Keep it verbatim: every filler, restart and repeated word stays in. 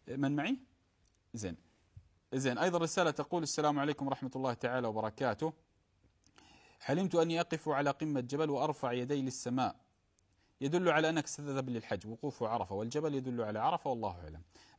من معي؟ زين. زين. أيضا رسالة تقول: السلام عليكم ورحمة الله تعالى وبركاته. حلمت أني أقف على قمة جبل وأرفع يدي للسماء، يدل على أنك ستذهب للحج. وقوف عرفة والجبل يدل على عرفة، والله أعلم.